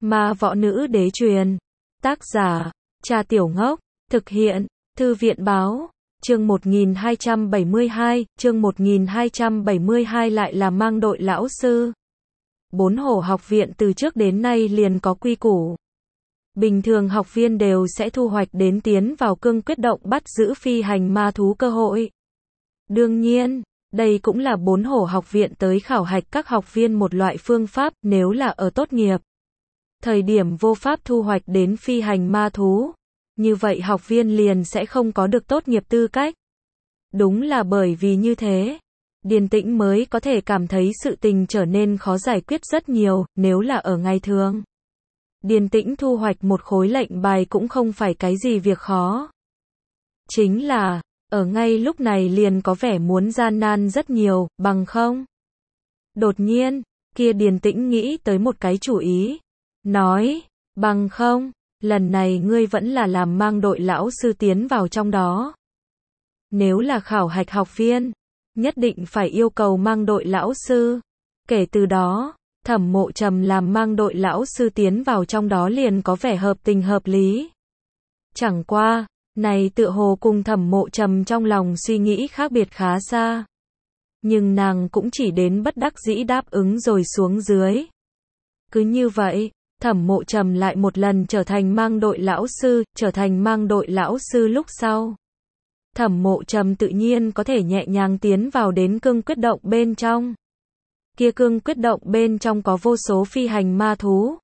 Ma võ nữ đế truyền. Tác giả, Trà Tiểu Ngốc. Thực hiện, Thư viện báo. Chương 1272, chương 1272 lại là mang đội lão sư. Bốn hổ học viện từ trước đến nay liền có quy củ. Bình thường học viên đều sẽ thu hoạch đến tiến vào cương quyết động bắt giữ phi hành ma thú cơ hội. Đương nhiên, đây cũng là bốn hổ học viện tới khảo hạch các học viên một loại phương pháp nếu là ở tốt nghiệp. Thời điểm vô pháp thu hoạch đến phi hành ma thú. Như vậy học viên liền sẽ không có được tốt nghiệp tư cách. Đúng là bởi vì như thế, Điền Tĩnh mới có thể cảm thấy sự tình trở nên khó giải quyết rất nhiều, nếu là ở ngày thường. Điền Tĩnh thu hoạch một khối lệnh bài cũng không phải cái gì việc khó. Chính là, ở ngay lúc này liền có vẻ muốn gian nan rất nhiều, bằng không. Đột nhiên, kia Điền Tĩnh nghĩ tới một cái chủ ý. Nói, bằng không, lần này ngươi vẫn là làm mang đội lão sư tiến vào trong đó. Nếu là khảo hạch học viên, nhất định phải yêu cầu mang đội lão sư. Kể từ đó, Thẩm Mộ Trầm làm mang đội lão sư tiến vào trong đó liền có vẻ hợp tình hợp lý. Chẳng qua, này tựa hồ cùng Thẩm Mộ Trầm trong lòng suy nghĩ khác biệt khá xa. Nhưng nàng cũng chỉ đến bất đắc dĩ đáp ứng rồi xuống dưới. Cứ như vậy, Thẩm Mộ Trầm lại một lần trở thành mang đội lão sư, trở thành mang đội lão sư lúc sau. Thẩm Mộ Trầm tự nhiên có thể nhẹ nhàng tiến vào đến cương quyết động bên trong. Kia cương quyết động bên trong có vô số phi hành ma thú.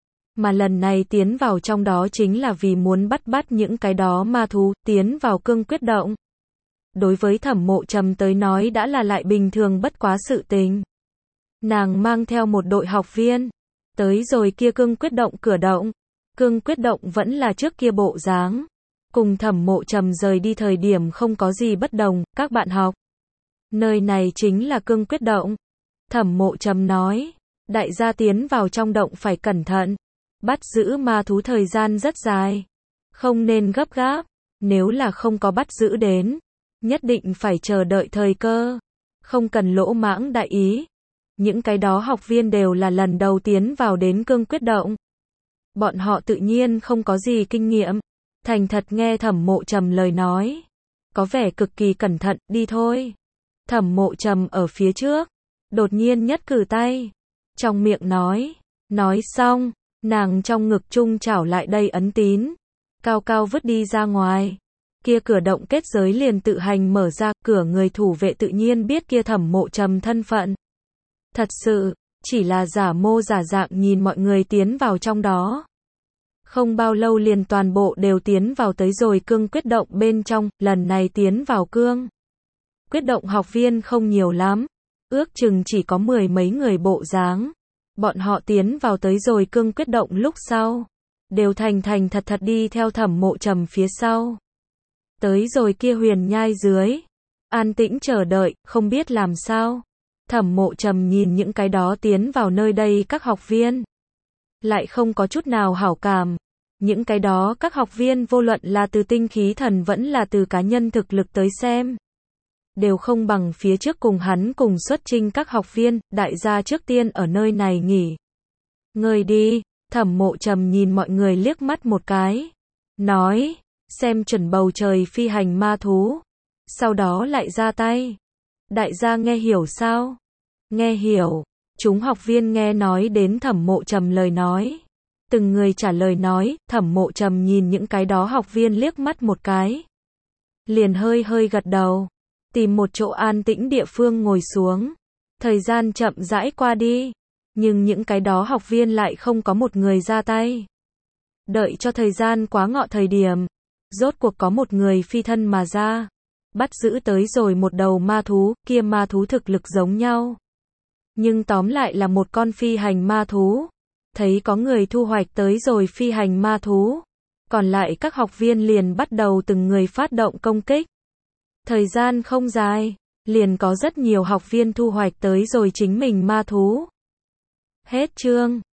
Mà lần này tiến vào trong đó chính là vì muốn bắt những cái đó ma thú, tiến vào cương quyết động. Đối với Thẩm Mộ Trầm tới nói đã là lại bình thường bất quá sự tình. Nàng mang theo một đội học viên, tới rồi kia cương quyết động cửa động. Cương quyết động vẫn là trước kia bộ dáng. Cùng Thẩm Mộ Trầm rời đi thời điểm không có gì bất đồng, các bạn học. Nơi này chính là cương quyết động. Thẩm Mộ Trầm nói, đại gia tiến vào trong động phải cẩn thận. Bắt giữ ma thú thời gian rất dài. Không nên gấp gáp, nếu là không có bắt giữ đến. Nhất định phải chờ đợi thời cơ. Không cần lỗ mãng đại ý. Những cái đó học viên đều là lần đầu tiến vào đến cương quyết động. Bọn họ tự nhiên không có gì kinh nghiệm. Thành thật nghe Thẩm Mộ Trầm lời nói. Có vẻ cực kỳ cẩn thận, đi thôi. Thẩm Mộ Trầm ở phía trước. Đột nhiên nhất cử tay. Trong miệng nói. Nói xong, nàng trong ngực trung chảo lại đây ấn tín. Cao cao vứt đi ra ngoài. Kia cửa động kết giới liền tự hành mở ra, cửa người thủ vệ tự nhiên biết kia Thẩm Mộ Trầm thân phận. Thật sự, chỉ là giả mô giả dạng nhìn mọi người tiến vào trong đó. Không bao lâu liền toàn bộ đều tiến vào tới rồi cương quyết động bên trong, lần này tiến vào cương quyết động học viên không nhiều lắm, ước chừng chỉ có 10 mấy người bộ dáng. Bọn họ tiến vào tới rồi cương quyết động lúc sau, đều thành thật đi theo Thẩm Mộ Trầm phía sau. Tới rồi kia huyền nhai dưới, an tĩnh chờ đợi, không biết làm sao. Thẩm Mộ Trầm nhìn những cái đó tiến vào nơi đây các học viên, lại không có chút nào hảo cảm. Những cái đó các học viên vô luận là từ tinh khí thần vẫn là từ cá nhân thực lực tới xem, đều không bằng phía trước cùng hắn cùng xuất chinh các học viên, đại gia trước tiên ở nơi này nghỉ ngơi đi. Thẩm Mộ Trầm nhìn mọi người liếc mắt một cái, nói, xem chuẩn bầu trời phi hành ma thú, sau đó lại ra tay. Đại gia nghe hiểu sao? Nghe hiểu. Chúng học viên nghe nói đến Thẩm Mộ Trầm lời nói. Từng người trả lời nói, Thẩm Mộ Trầm nhìn những cái đó học viên liếc mắt một cái. Liền hơi gật đầu. Tìm một chỗ an tĩnh địa phương ngồi xuống. Thời gian chậm rãi qua đi. Nhưng những cái đó học viên lại không có một người ra tay. Đợi cho thời gian quá ngọ thời điểm. Rốt cuộc có một người phi thân mà ra. Bắt giữ tới rồi một đầu ma thú, kia ma thú thực lực giống nhau. Nhưng tóm lại là một con phi hành ma thú. Thấy có người thu hoạch tới rồi phi hành ma thú. Còn lại các học viên liền bắt đầu từng người phát động công kích. Thời gian không dài, liền có rất nhiều học viên thu hoạch tới rồi chính mình ma thú. Hết chương.